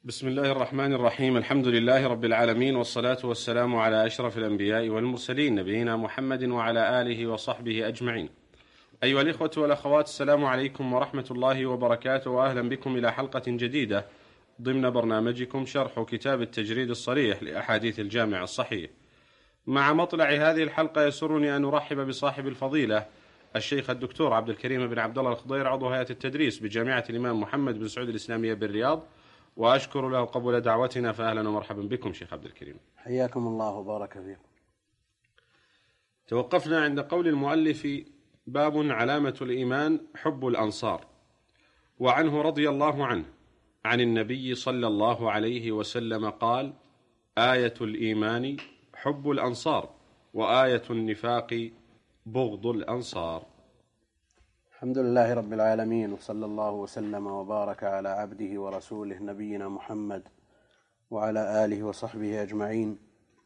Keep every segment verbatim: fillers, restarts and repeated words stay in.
بسم الله الرحمن الرحيم. الحمد لله رب العالمين، والصلاة والسلام على أشرف الأنبياء والمرسلين، نبينا محمد وعلى آله وصحبه أجمعين. أيها الإخوة والأخوات، السلام عليكم ورحمة الله وبركاته، وأهلا بكم إلى حلقة جديدة ضمن برنامجكم شرح كتاب التجريد الصريح لأحاديث الجامع الصحيح. مع مطلع هذه الحلقة يسرني أن أرحب بصاحب الفضيلة الشيخ الدكتور عبد الكريم بن عبد الله الخضير، عضو هيئة التدريس بجامعة الإمام محمد بن سعود الإسلامية بالرياض، وأشكر له قبول دعوتنا، فأهلا ومرحبا بكم شيخ عبد الكريم. حياكم الله وبارك فيكم. توقفنا عند قول المؤلف: باب علامة الإيمان حب الأنصار. وعنه رضي الله عنه عن النبي صلى الله عليه وسلم قال: آية الإيمان حب الأنصار، وآية النفاق بغض الأنصار. الحمد لله رب العالمين، وصلى الله وسلم وبارك على عبده ورسوله نبينا محمد وعلى آله وصحبه أجمعين.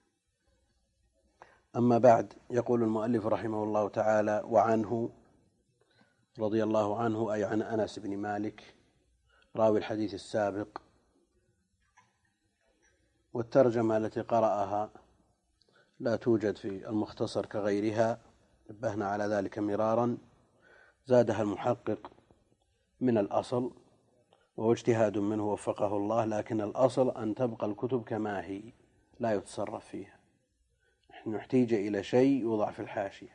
أما بعد، يقول المؤلف رحمه الله تعالى: وعنه رضي الله عنه، أي عن أنس بن مالك راوي الحديث السابق. والترجمة التي قرأها لا توجد في المختصر كغيرها، نبهنا على ذلك مرارا، زادها المحقق من الأصل، وهو اجتهاد منه وفقه الله، لكن الأصل أن تبقى الكتب كما هي لا يتصرف فيها. نحن نحتاج إلى شيء يوضع في الحاشية،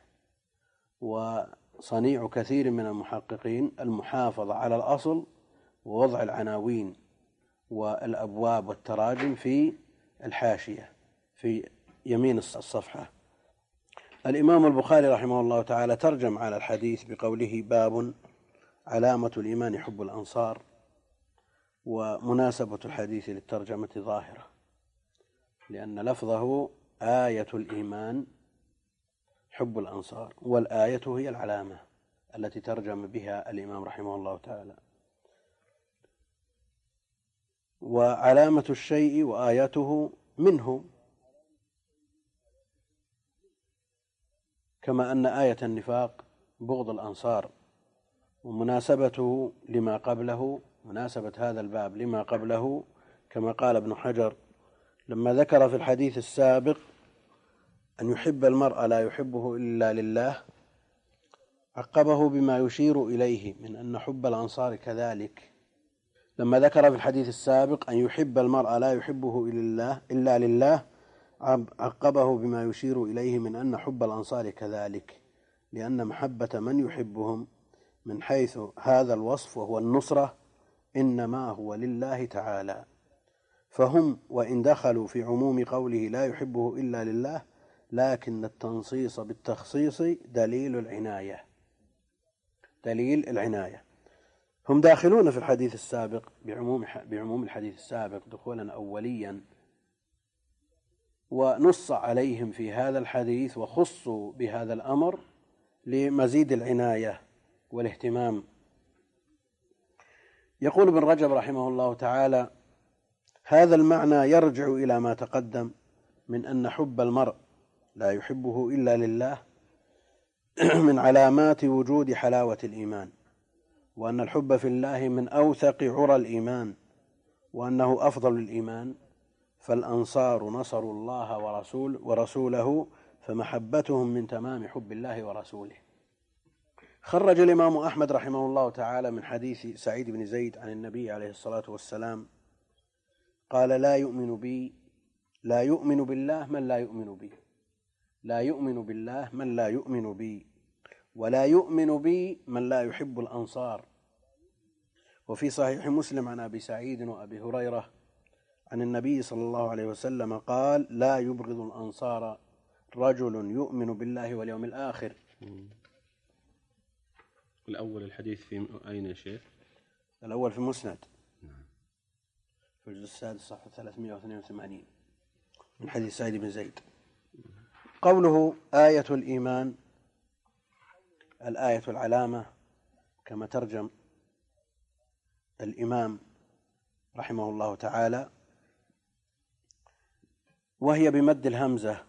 وصنيع كثير من المحققين المحافظة على الأصل ووضع العناوين والأبواب والتراجم في الحاشية في يمين الصفحة. الإمام البخاري رحمه الله تعالى ترجم على الحديث بقوله: باب علامة الإيمان حب الأنصار. ومناسبة الحديث للترجمة ظاهرة، لأن لفظه آية الإيمان حب الأنصار، والآية هي العلامة التي ترجم بها الإمام رحمه الله تعالى. وعلامة الشيء وآياته منه، كما أن آية النفاق بغض الأنصار. ومناسبته لما قبله، مناسبة هذا الباب لما قبله، كما قال ابن حجر لما ذكر في الحديث السابق أن يحب المرء لا يحبه إلا لله، عقبه بما يشير إليه من أن حب الأنصار كذلك. لما ذكر في الحديث السابق أن يحب المرء لا يحبه إلا لله، عقبه بما يشير إليه من أن حب الأنصار كذلك، لأن محبة من يحبهم من حيث هذا الوصف وهو النصرة إنما هو لله تعالى. فهم وإن دخلوا في عموم قوله لا يحبه إلا لله، لكن التنصيص بالتخصيص دليل العناية دليل العناية هم داخلون في الحديث السابق بعموم بعموم الحديث السابق دخولا أوليا، ونص عليهم في هذا الحديث وخصوا بهذا الأمر لمزيد العناية والاهتمام. يقول ابن رجب رحمه الله تعالى: هذا المعنى يرجع إلى ما تقدم من أن حب المرء لا يحبه إلا لله من علامات وجود حلاوة الإيمان، وأن الحب في الله من أوثق عرى الإيمان، وأنه أفضل الإيمان. فالأنصار نصروا الله ورسول ورسوله، فمحبتهم من تمام حب الله ورسوله. خرج الإمام أحمد رحمه الله تعالى من حديث سعيد بن زيد عن النبي عليه الصلاة والسلام قال: لا يؤمن بي لا يؤمن بالله من لا يؤمن بي لا يؤمن بالله من لا يؤمن بي ولا يؤمن بي من لا يحب الأنصار. وفي صحيح مسلم عن أبي سعيد وأبي هريرة عن النبي صلى الله عليه وسلم قال: لا يبغض الأنصار رجل يؤمن بالله واليوم الآخر. الأول الحديث في أين يا شيخ؟ الأول في مسند في الجزء السادس صفحة ثلاثمائة واثنين وثمانين من حديث سعيد بن زيد. قوله آية الإيمان، الآية العلامة كما ترجم الإمام رحمه الله تعالى، وهي بمد الهمزة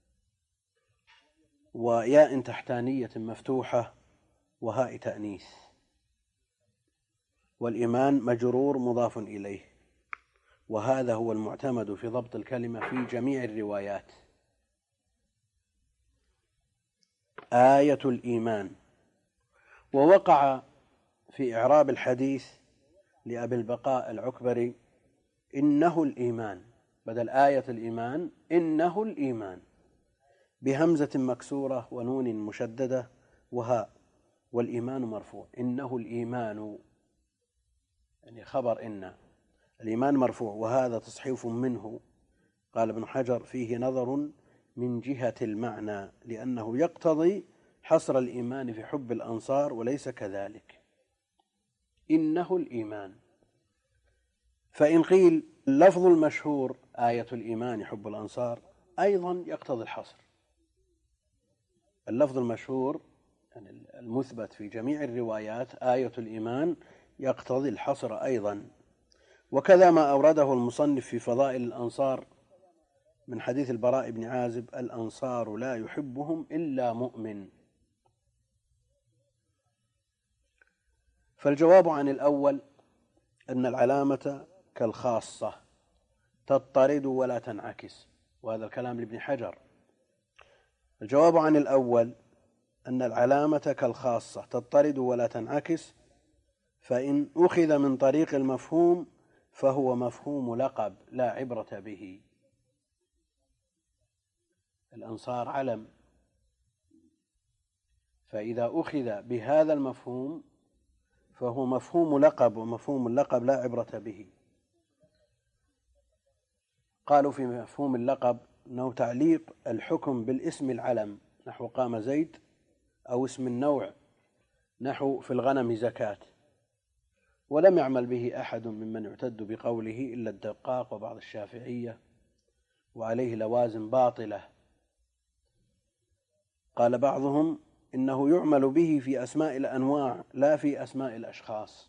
وياء تحتانية مفتوحة وهاء تأنيث، والإيمان مجرور مضاف إليه، وهذا هو المعتمد في ضبط الكلمة في جميع الروايات. آية الإيمان. ووقع في إعراب الحديث لأبي البقاء العكبري إنه الإيمان، بدل آية الإيمان إنه الإيمان، بهمزة مكسورة ونون مشددة وهاء، والإيمان مرفوع. إنه الإيمان يعني خبر إن، الإيمان مرفوع، وهذا تصحيف منه. قال ابن حجر فيه نظر من جهة المعنى، لأنه يقتضي حصر الإيمان في حب الأنصار وليس كذلك. إنه الإيمان. فإن قيل اللفظ المشهور آية الإيمان حب الأنصار أيضا يقتضي الحصر. اللفظ المشهور يعني المثبت في جميع الروايات آية الإيمان يقتضي الحصر أيضا. وكذا ما أورده المصنف في فضائل الأنصار من حديث البراء بن عازب: الأنصار لا يحبهم إلا مؤمن. فالجواب عن الأول أن العلامة كالخاصة تضطرد ولا تنعكس، وهذا الكلام لابن حجر. الجواب عن الأول أن العلامة كالخاصة تضطرد ولا تنعكس، فإن أخذ من طريق المفهوم فهو مفهوم لقب لا عبرة به. الأنصار علم، فإذا أخذ بهذا المفهوم فهو مفهوم لقب، ومفهوم اللقب لا عبرة به. قالوا في مفهوم اللقب أنه تعليق الحكم بالاسم العلم، نحو قام زيد، أو اسم النوع نحو في الغنم زكاة، ولم يعمل به أحد ممن يعتد بقوله إلا الدقاق وبعض الشافعية، وعليه لوازم باطلة. قال بعضهم إنه يعمل به في أسماء الأنواع لا في أسماء الأشخاص،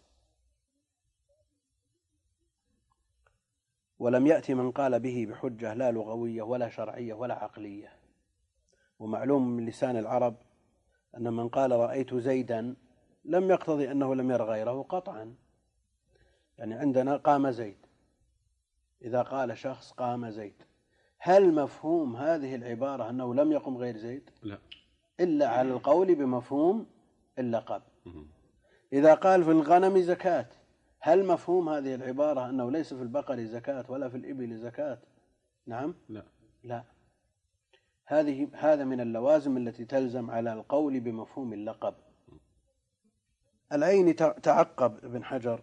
ولم يأتي من قال به بحجة لا لغوية ولا شرعية ولا عقلية. ومعلوم من لسان العرب أن من قال رأيت زيدا لم يقتضي أنه لم ير غيره قطعا. يعني عندنا قام زيد، إذا قال شخص قام زيد، هل مفهوم هذه العبارة أنه لم يقم غير زيد؟ لا، إلا على القول بمفهوم اللقب. إذا قال في الغنم زكاة، هل مفهوم هذه العبارة أنه ليس في البقر زكاة ولا في الإبل زكاة؟ نعم؟ لا لا. هذه هذا من اللوازم التي تلزم على القول بمفهوم اللقب. العين تعقب ابن حجر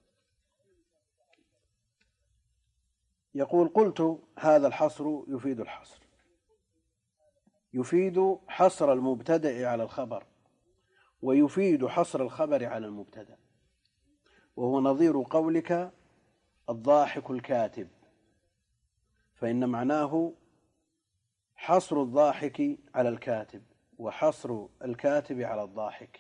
يقول: قلت هذا الحصر يفيد الحصر، يفيد حصر المبتدأ على الخبر، ويفيد حصر الخبر على المبتدأ، وهو نظير قولك الضاحك الكاتب، فإن معناه حصر الضاحك على الكاتب وحصر الكاتب على الضاحك.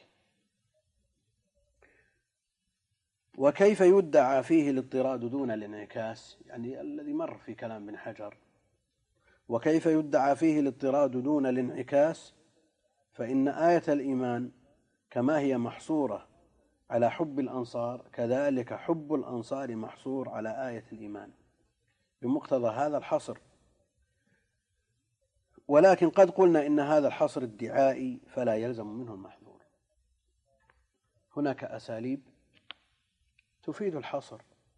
وكيف يدعى فيه الاضطراد دون الانعكاس، يعني الذي مر في كلام ابن حجر، وكيف يدعى فيه الاضطراد دون الانعكاس، فإن آية الإيمان كما هي محصورة على حب الأنصار كذلك حب الأنصار محصور على آية الإيمان بمقتضى هذا الحصر. ولكن قد قلنا إن هذا الحصر ادعائي فلا يلزم منه المحذور. هناك أساليب تفيد الحصر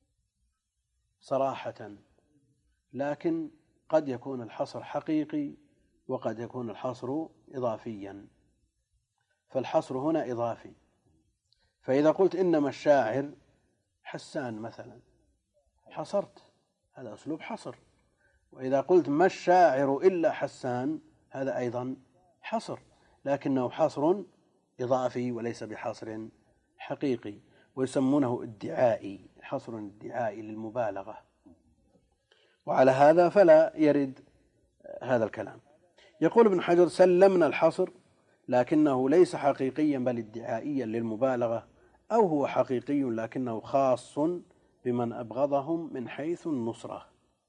صراحة، لكن قد يكون الحصر حقيقي وقد يكون الحصر إضافيا. فالحصر هنا إضافي، فإذا قلت إنما الشاعر حسان مثلا حصرت، هذا أسلوب حصر. وإذا قلت ما الشاعر إلا حسان هذا أيضا حصر، لكنه حصر إضافي وليس بحصر حقيقي، ويسمونه ادعائي، حصر ادعائي للمبالغة. وعلى هذا فلا يرد هذا الكلام. يقول ابن حجر: سلمنا الحصر لكنه ليس حقيقيا بل ادعائيا للمبالغة، أو هو حقيقي لكنه خاص بمن أبغضهم من حيث النصرة،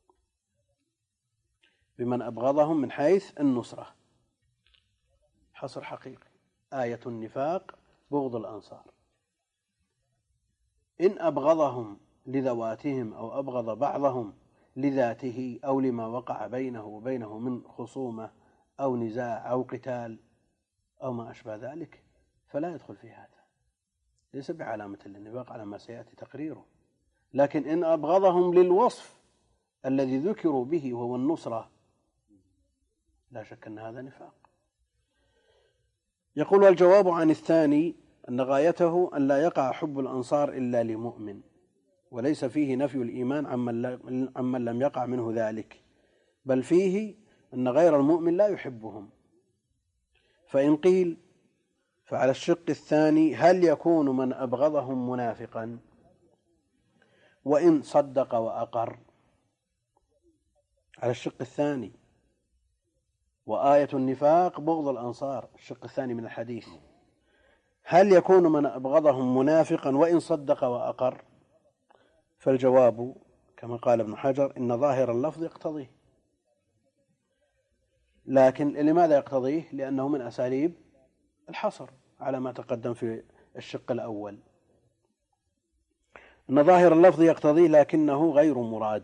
بمن أبغضهم من حيث النصرة. حصر حقيقي. آية النفاق بغض الأنصار، إن أبغضهم لذواتهم أو أبغض بعضهم لذاته أو لما وقع بينه وبينه من خصومة أو نزاع أو قتال أو ما أشبه ذلك فلا يدخل في هذا، ليس بعلامة للنفاق على ما سيأتي تقريره. لكن إن أبغضهم للوصف الذي ذكروا به وهو النصرة لا شك أن هذا نفاق. يقول الجواب عن الثاني أن غايته أن لا يقع حب الأنصار إلا لمؤمن، وليس فيه نفي الإيمان عمن لم يقع منه ذلك، بل فيه أن غير المؤمن لا يحبهم. فإن قيل فعلى الشق الثاني هل يكون من أبغضهم منافقا وإن صدق وأقر؟ على الشق الثاني، وآية النفاق بغض الأنصار، الشق الثاني من الحديث، هل يكون من أبغضهم منافقا وإن صدق وأقر؟ فالجواب كما قال ابن حجر إن ظاهر اللفظ يقتضيه. لكن لماذا يقتضيه؟ لأنه من أساليب الحصر على ما تقدم في الشق الأول، أن ظاهر اللفظ يقتضيه لكنه غير مراد،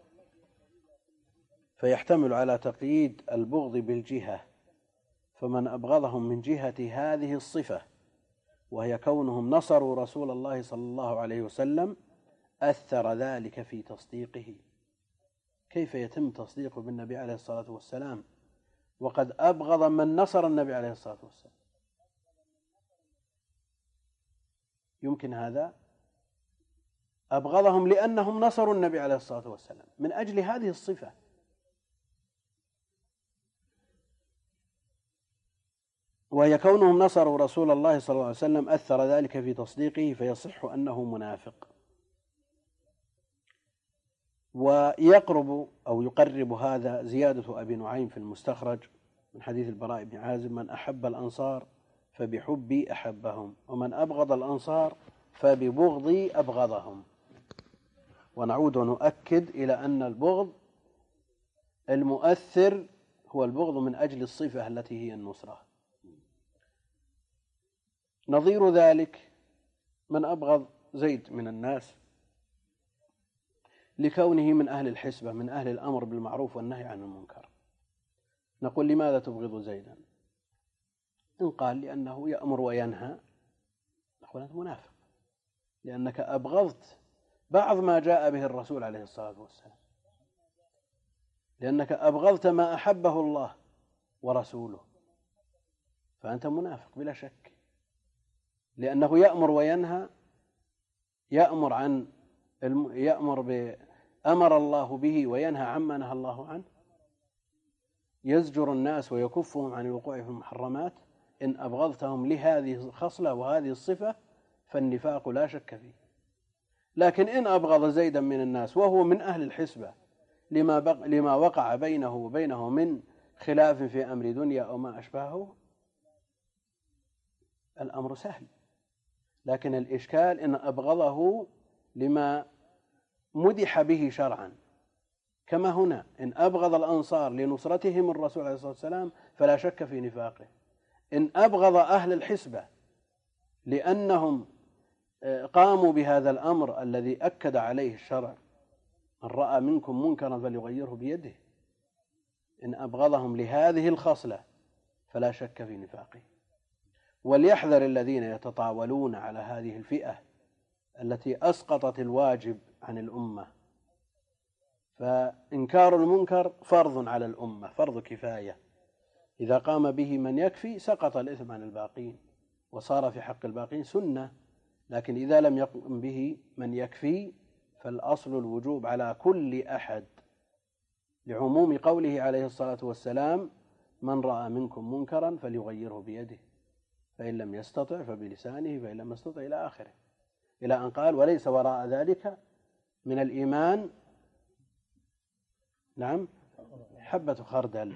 فيحتمل على تقييد البغض بالجهة، فمن أبغضهم من جهة هذه الصفة وهي كونهم نصروا رسول الله صلى الله عليه وسلم أثر ذلك في تصديقه. كيف يتم تصديقه بالنبي عليه الصلاة والسلام وقد أبغض من نصر النبي عليه الصلاة والسلام؟ يمكن هذا؟ أبغضهم لأنهم نصروا النبي عليه الصلاة والسلام من أجل هذه الصفة، وهي كونهم نصروا رسول الله صلى الله عليه وسلم أثر ذلك في تصديقه فيصح أنه منافق. ويقرب أو يقرب هذا زيادة أبي نعيم في المستخرج من حديث البراء بن عازب من أحب الأنصار فبحبي أحبهم ومن أبغض الأنصار فببغضي أبغضهم. ونعود ونؤكد إلى أن البغض المؤثر هو البغض من أجل الصفة التي هي النصرة. نظير ذلك من أبغض زيد من الناس لكونه من أهل الحسبة من أهل الأمر بالمعروف والنهي عن المنكر، نقول لماذا تبغض زيدا؟ إن قال لأنه يأمر وينهى نقول أنت منافق، لأنك أبغضت بعض ما جاء به الرسول عليه الصلاة والسلام، لأنك أبغضت ما أحبه الله ورسوله، فأنت منافق بلا شك، لأنه يأمر وينهى، يأمر عن يأمر بأمر الله به وينهى عما نهى الله عنه، يزجر الناس ويكفهم عن الوقوع في المحرمات. إن أبغضتهم لهذه الخصلة وهذه الصفة فالنفاق لا شك فيه. لكن إن أبغض زيدا من الناس وهو من أهل الحسبة لما, بق... لما وقع بينه وبينه من خلاف في أمر دنيا أو ما أشبهه الأمر سهل. لكن الإشكال إن أبغضه لما مدح به شرعا، كما هنا إن أبغض الأنصار لنصرتهم الرسول عليه الصلاة والسلام فلا شك في نفاقه. إن أبغض أهل الحسبة لأنهم قاموا بهذا الأمر الذي أكد عليه الشرع من رأى منكم منكرا فليغيره بيده، إن أبغضهم لهذه الخصلة فلا شك في نفاقه. وليحذر الذين يتطاولون على هذه الفئة التي أسقطت الواجب عن الأمة، فإنكار المنكر فرض على الأمة، فرض كفاية، إذا قام به من يكفي سقط الإثم عن الباقين وصار في حق الباقين سنة. لكن إذا لم يقم به من يكفي فالأصل الوجوب على كل أحد، لعموم قوله عليه الصلاة والسلام من رأى منكم منكرا فليغيره بيده فإن لم يستطع فبلسانه فإن لم يستطع إلى آخره، إلى أن قال وليس وراء ذلك من الإيمان نعم حبة خردل.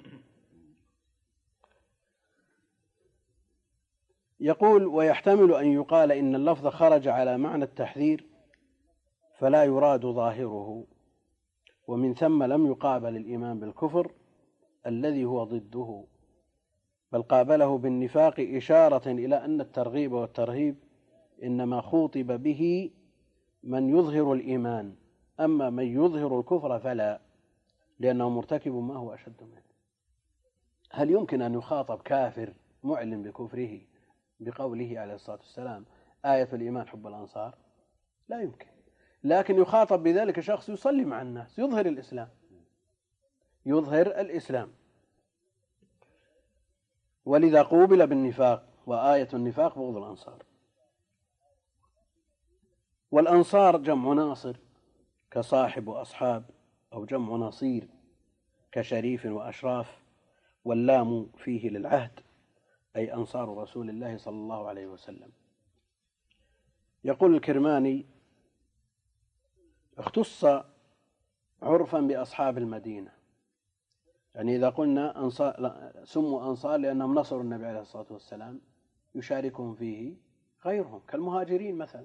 يقول ويحتمل أن يقال إن اللفظ خرج على معنى التحذير فلا يراد ظاهره، ومن ثم لم يقابل الإيمان بالكفر الذي هو ضده، بل قابله بالنفاق إشارة إلى أن الترغيب والترهيب إنما خوطب به من يظهر الإيمان، أما من يظهر الكفر فلا، لأنه مرتكب ما هو أشد منه. هل يمكن أن يخاطب كافر معلن بكفره بقوله عليه الصلاة والسلام آية الإيمان حب الأنصار؟ لا يمكن. لكن يخاطب بذلك شخص يصلي مع الناس، يظهر الإسلام، يظهر الإسلام. ولذا قوبل بالنفاق، وآية النفاق بغض الأنصار. والأنصار جمع ناصر كصاحب وأصحاب، أو جمع نصير كشريف وأشراف، واللام فيه للعهد، أي أنصار رسول الله صلى الله عليه وسلم. يقول الكرماني: اختص عرفا بأصحاب المدينة، يعني إذا قلنا أنصار سموا أنصار لأنهم نصروا النبي عليه الصلاة والسلام، يشاركهم فيه غيرهم كالمهاجرين مثلا.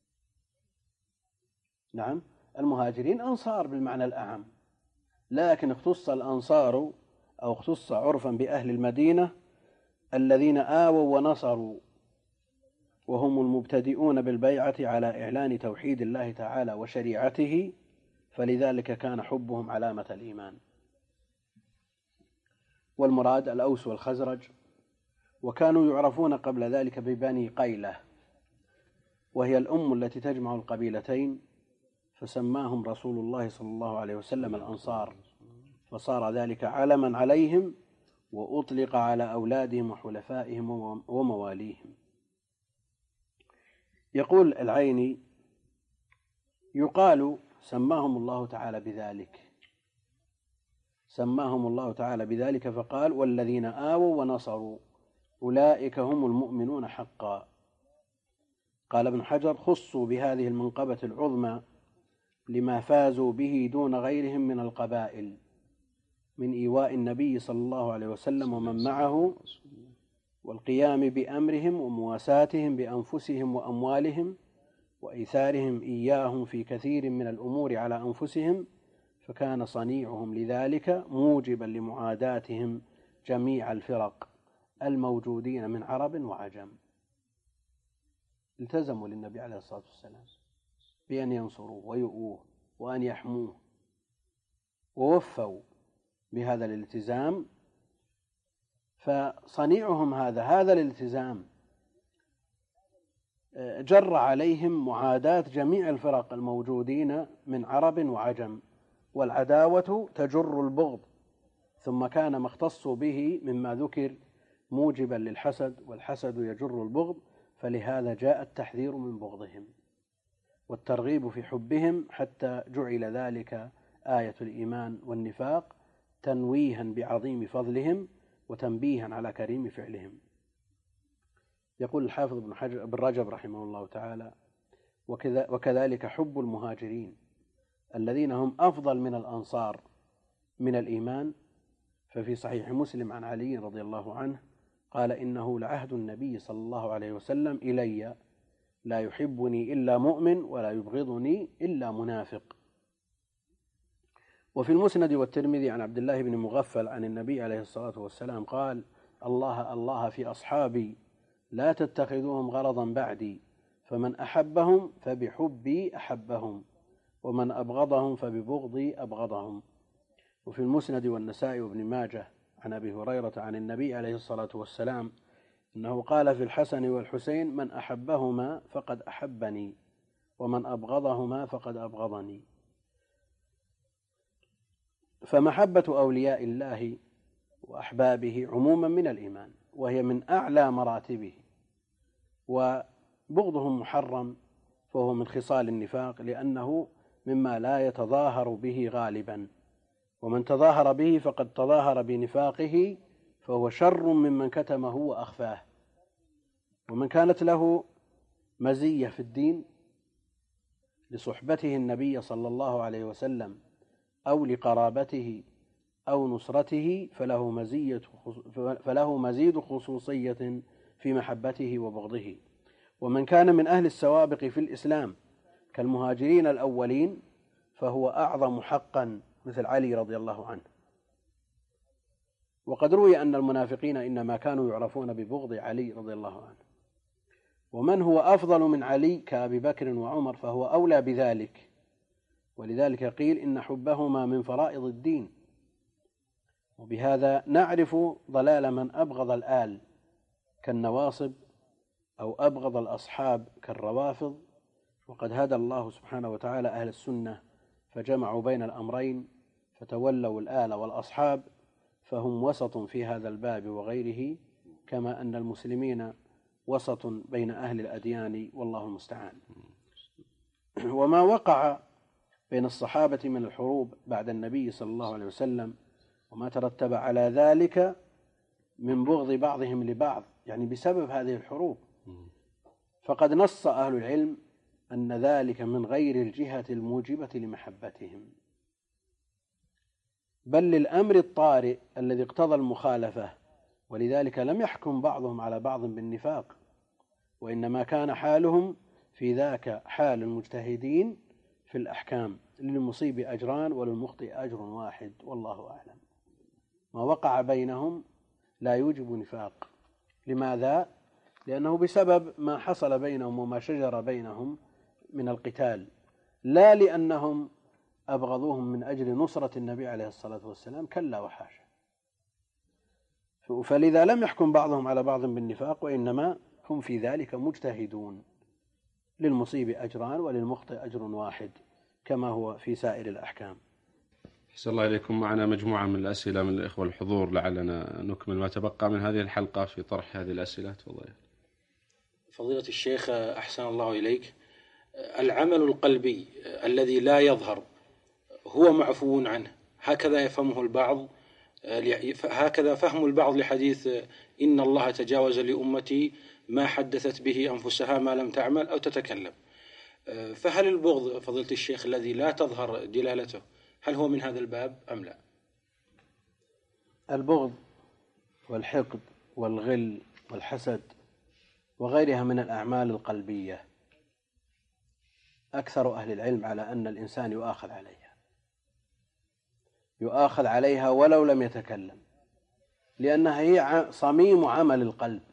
نعم، المهاجرين أنصار بالمعنى الأعم، لكن اختص الأنصار أو اختص عرفا بأهل المدينة الذين آووا ونصروا، وهم المبتدئون بالبيعة على إعلان توحيد الله تعالى وشريعته، فلذلك كان حبهم علامة الإيمان. والمراد الأوس والخزرج، وكانوا يعرفون قبل ذلك ببني قيلة، وهي الأم التي تجمع القبيلتين، فسماهم رسول الله صلى الله عليه وسلم الأنصار، فصار ذلك علما عليهم، وأطلق على أولادهم وحلفائهم ومواليهم. يقول العيني: يقال سماهم الله تعالى بذلك، سماهم الله تعالى بذلك فقال: والذين آووا ونصروا أولئك هم المؤمنون حقا. قال ابن حجر: خصوا بهذه المنقبة العظمى لما فازوا به دون غيرهم من القبائل من إيواء النبي صلى الله عليه وسلم ومن معه، والقيام بأمرهم ومواساتهم بأنفسهم وأموالهم، وإيثارهم إياهم في كثير من الأمور على أنفسهم، فكان صنيعهم لذلك موجبا لمعاداتهم جميع الفرق الموجودين من عرب وعجم. التزموا للنبي عليه الصلاة والسلام بأن ينصروه ويؤوه وأن يحموه، ووفوا بهذا الالتزام. فصنيعهم هذا هذا الالتزام جر عليهم معاداة جميع الفرق الموجودين من عرب وعجم، والعداوة تجر البغض، ثم كان ما اختصوا به مما ذكر موجبا للحسد، والحسد يجر البغض، فلهذا جاء التحذير من بغضهم والترغيب في حبهم، حتى جعل ذلك آية الإيمان والنفاق تنويها بعظيم فضلهم وتنبيها على كريم فعلهم. يقول الحافظ ابن حجر بن رجب رحمه الله تعالى: وكذلك حب المهاجرين الذين هم أفضل من الأنصار من الإيمان، ففي صحيح مسلم عن علي رضي الله عنه قال: إنه لعهد النبي صلى الله عليه وسلم إلي لا يحبني إلا مؤمن ولا يبغضني إلا منافق. وفي المسند والترمذي عن عبد الله بن مغفل عن النبي عليه الصلاة والسلام قال: الله الله في أصحابي لا تتخذوهم غرضا بعدي، فمن أحبهم فبحبي أحبهم، ومن أبغضهم فببغضي أبغضهم. وفي المسند والنسائي وابن ماجه عن أبي هريرة عن النبي عليه الصلاة والسلام أنه قال في الحسن والحسين: من أحبهما فقد أحبني، ومن أبغضهما فقد أبغضني. فمحبة أولياء الله وأحبابه عموما من الإيمان، وهي من أعلى مراتبه، وبغضهم محرم، فهو من خصال النفاق، لأنه مما لا يتظاهر به غالبا، ومن تظاهر به فقد تظاهر بنفاقه، فهو شر ممن كتمه وأخفاه. ومن كانت له مزية في الدين لصحبته النبي صلى الله عليه وسلم أو لقرابته أو نصرته فله مزية فله مزيد خصوصية في محبته وبغضه. ومن كان من أهل السوابق في الإسلام كالمهاجرين الأولين فهو أعظم حقا مثل علي رضي الله عنه. وقد روي أن المنافقين إنما كانوا يعرفون ببغض علي رضي الله عنه. ومن هو أفضل من علي كأبي بكر وعمر فهو أولى بذلك، ولذلك قيل إن حبهما من فرائض الدين. وبهذا نعرف ضلال من أبغض الآل كالنواصب أو أبغض الأصحاب كالروافض. وقد هدى الله سبحانه وتعالى أهل السنة فجمعوا بين الأمرين فتولوا الآل والأصحاب، فهم وسط في هذا الباب وغيره، كما أن المسلمين وسط بين أهل الأديان، والله المستعان. وما وقع بين الصحابة من الحروب بعد النبي صلى الله عليه وسلم وما ترتب على ذلك من بغض بعضهم لبعض، يعني بسبب هذه الحروب، فقد نص أهل العلم أن ذلك من غير الجهة الموجبة لمحبتهم، بل للأمر الطارئ الذي اقتضى المخالفة، ولذلك لم يحكم بعضهم على بعض بالنفاق، وإنما كان حالهم في ذاك حال المجتهدين في الأحكام، للمصيب أجران وللمخطئ أجر واحد، والله أعلم. ما وقع بينهم لا يوجب نفاق. لماذا؟ لأنه بسبب ما حصل بينهم وما شجر بينهم من القتال، لا لأنهم أبغضوهم من أجل نصرة النبي عليه الصلاة والسلام، كلا وحاشا. فلذا لم يحكم بعضهم على بعض بالنفاق، وإنما هم في ذلك مجتهدون، للمصيب أجران وللمخطئ أجر واحد، كما هو في سائر الأحكام. أحسن الله إليكم. معنا مجموعة من الأسئلة من الإخوة الحضور، لعلنا نكمل ما تبقى من هذه الحلقة في طرح هذه الأسئلة. تفضل فضيلة الشيخ، أحسن الله إليك. العمل القلبي الذي لا يظهر هو معفو عنه، هكذا يفهمه البعض، هكذا فهم البعض لحديث إن الله تجاوز لأمتي ما حدثت به أنفسها ما لم تعمل أو تتكلم. فهل البغض فضيلة الشيخ الذي لا تظهر دلالته هل هو من هذا الباب أم لا؟ البغض والحقد والغل والحسد وغيرها من الأعمال القلبية أكثر أهل العلم على أن الإنسان يؤاخذ عليها، يؤاخذ عليها ولو لم يتكلم، لأنها هي صميم عمل القلب.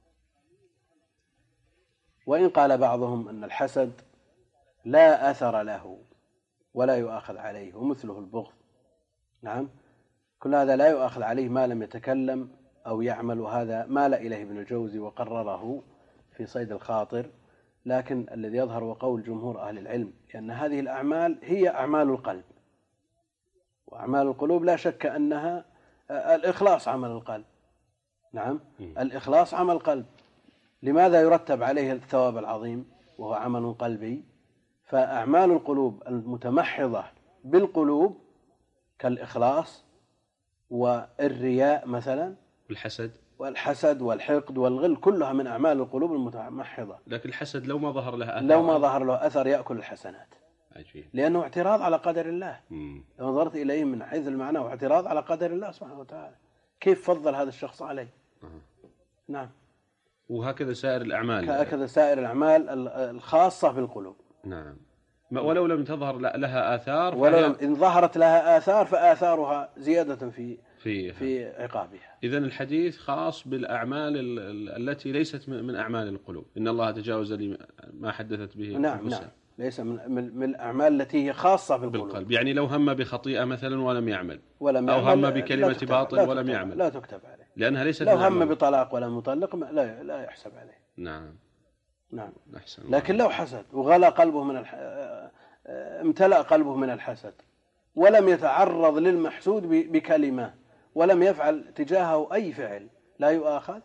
وإن قال بعضهم أن الحسد لا أثر له ولا يؤاخذ عليه، ومثله البغض، نعم، كل هذا لا يؤاخذ عليه ما لم يتكلم أو يعمل، وهذا مال إليه ابن الجوزي وقرره في صيد الخاطر. لكن الذي يظهر وقول جمهور أهل العلم لأن هذه الأعمال هي أعمال القلب، وأعمال القلوب لا شك أنها الإخلاص عمل القلب، نعم، الإخلاص عمل قلب. لماذا يرتب عليه الثواب العظيم وهو عمل قلبي؟ فأعمال القلوب المتمحضة بالقلوب كالإخلاص والرياء مثلا، والحسد والحسد والحقد والغل، كلها من أعمال القلوب المتمحضة. لكن الحسد لو ما ظهر له أثر، لو ما ظهر له أثر يأكل الحسنات. عجيب. لأنه اعتراض على قدر الله. مم. لو نظرت إليه من حيث المعنى واعتراض على قدر الله سبحانه وتعالى، كيف فضل هذا الشخص عليه؟ أه. نعم. وهكذا سائر الأعمال، هكذا سائر الأعمال الخاصة بالقلوب. نعم. ولو لم تظهر لها آثار، ولو إن ظهرت لها آثار فآثارها زيادة في في في عقابها. إذن الحديث خاص بالأعمال التي ليست من أعمال القلوب. إن الله تجاوز لي ما حدثت به نعم أنفسها. نعم، ليس من من الأعمال التي هي خاصة بالقلوب. بالقلب، يعني لو هم بخطيئة مثلا ولم يعمل، ولم أو يعمل هم بكلمة باطل ولم يعمل، لا تكتب عليه، لأنها ليست لو هم بطلاق ولم يطلق لا لا يحسب عليه. نعم نعم. أحسن. لكن لو حسد وغلى قلبه من الح... امتلأ قلبه من الحسد ولم يتعرض للمحسود بكلمة ولم يفعل تجاهه أي فعل، لا يؤاخذ.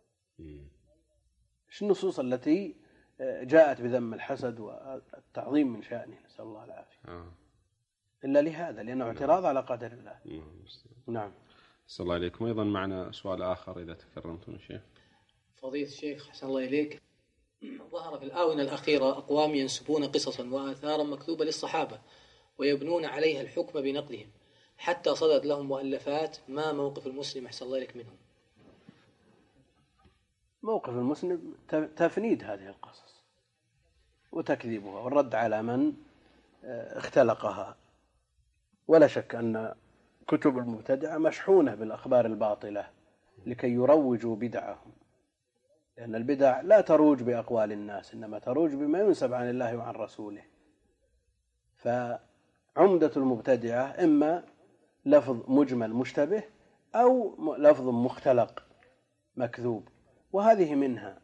ايش النصوص التي جاءت بذم الحسد والتعظيم من شأنه؟ نسأل الله العافية. آه. إلا لهذا، لأنه اعتراض على قدر الله. نعم. نعم. نسأل الله إليكم. أيضا معنا سؤال آخر إذا تكرمتم الشيخ. فضيلة الشيخ أحسن الله إليك، ظهر في الآونة الأخيرة أقوام ينسبون قصصا وآثارا مكتوبة للصحابة ويبنون عليها الحكم بنقلهم، حتى صدرت لهم مؤلفات. ما موقف المسلم أحسن الله إليك منهم؟ موقف المسلم تفنيد هذه القصص وتكذيبها والرد على من اختلقها. ولا شك أن كتب المبتدعة مشحونة بالأخبار الباطلة لكي يروجوا بدعهم، لأن البدع لا تروج بأقوال الناس، إنما تروج بما ينسب عن الله وعن رسوله. فعمدة المبتدعة إما لفظ مجمل مشتبه أو لفظ مختلق مكذوب، وهذه منها.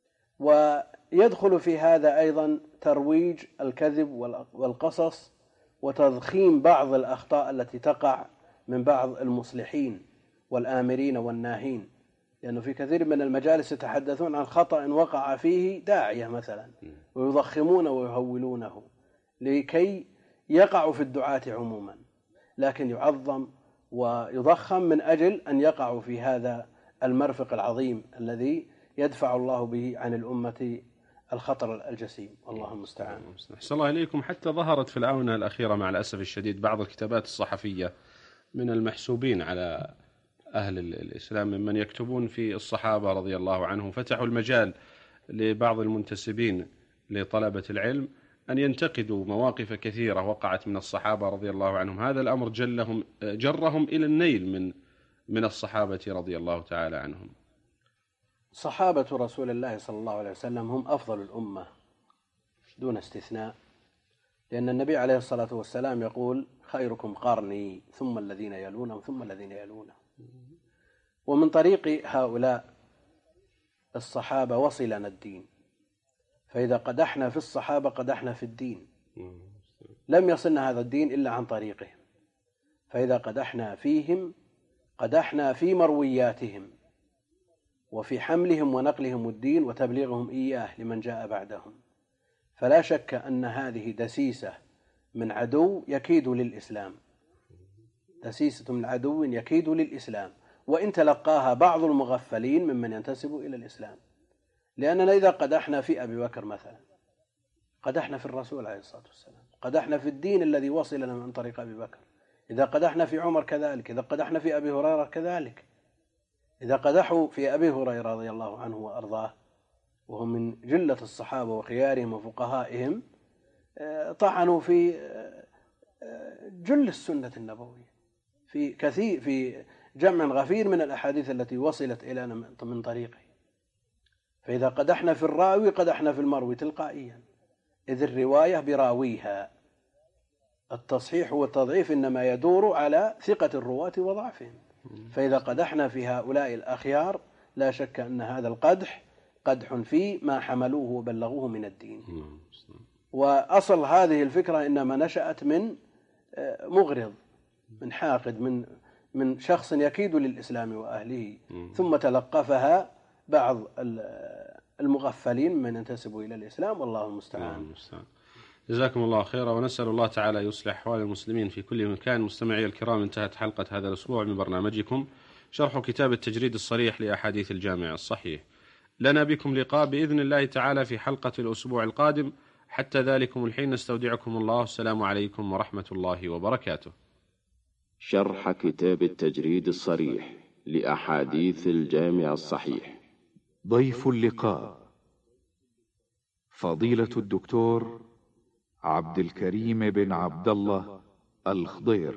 ويدخل في هذا أيضا ترويج الكذب والقصص وتضخيم بعض الأخطاء التي تقع من بعض المصلحين والآمرين والناهين، لأنه في كثير من المجالس يتحدثون عن خطأ وقع فيه داعية مثلا ويضخمونه ويهولونه لكي يقعوا في الدعاة عموما، لكن يعظم ويضخم من أجل أن يقعوا في هذا المرفق العظيم الذي يدفع الله به عن الأمة الخطر الجسيم، والله المستعان. أحسن الله إليكم. حتى ظهرت في الآونة الأخيرة مع الأسف الشديد بعض الكتابات الصحفية من المحسوبين على أهل الإسلام ممن يكتبون في الصحابة رضي الله عنهم، فتحوا المجال لبعض المنتسبين لطلبة العلم أن ينتقدوا مواقف كثيرة وقعت من الصحابة رضي الله عنهم. هذا الأمر جلهم جرهم إلى النيل من من الصحابة رضي الله تعالى عنهم. صحابة رسول الله صلى الله عليه وسلم هم أفضل الأمة دون استثناء، لأن النبي عليه الصلاة والسلام يقول: خيركم قرني ثم الذين يلونهم ثم الذين يلونهم. ومن طريق هؤلاء الصحابة وصلنا الدين، فإذا قدحنا في الصحابة قدحنا في الدين، لم يصلنا هذا الدين إلا عن طريقهم. فإذا قدحنا فيهم قدحنا في مروياتهم وفي حملهم ونقلهم الدين وتبليغهم إياه لمن جاء بعدهم. فلا شك أن هذه دسيسة من عدو يكيد للإسلام، دسيسة من عدو يكيد للإسلام، وإن تلقاها بعض المغفلين ممن ينتسب إلى الإسلام. لأننا إذا قدحنا في أبي بكر مثلا قدحنا في الرسول عليه الصلاة والسلام، قدحنا في الدين الذي وصل لنا من طريق أبي بكر. إذا قدحنا في عمر كذلك، إذا قدحنا في أبي هريرة كذلك. إذا قدحوا في أبي هريرة رضي الله عنه وأرضاه وهم من جلة الصحابة وخيارهم وفقهائهم، طعنوا في جل السنة النبوية في كثير في جمع غفير من الأحاديث التي وصلت إلينا من طريقه. فإذا قدحنا في الراوي قدحنا في المروي تلقائيا، إذ الرواية براويها. التصحيح والتضعيف إنما يدور على ثقة الرواة وضعفهم. فإذا قدحنا في هؤلاء الأخيار لا شك أن هذا القدح قدح في ما حملوه وبلغوه من الدين. وأصل هذه الفكرة إنما نشأت من مغرض، من حاقد، من من شخص يكيد للإسلام وأهله، ثم تلقفها بعض المغفلين من ينتسبوا إلى الإسلام، والله المستعان. جزاكم الله خيرا، ونسأل الله تعالى يصلح أحوال المسلمين في كل مكان. مستمعي الكرام، انتهت حلقة هذا الأسبوع من برنامجكم شرح كتاب التجريد الصريح لأحاديث الجامع الصحيح. لنا بكم لقاء بإذن الله تعالى في حلقة الأسبوع القادم. حتى ذلكم الحين نستودعكم الله. السلام عليكم ورحمة الله وبركاته. شرح كتاب التجريد الصريح لأحاديث الجامع الصحيح. ضيف اللقاء فضيلة الدكتور عبد الكريم بن عبد الله الخضير.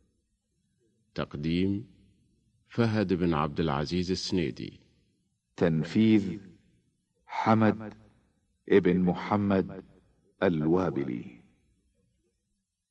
تقديم فهد بن عبد العزيز السنيدي. تنفيذ حمد ابن محمد الوابلي.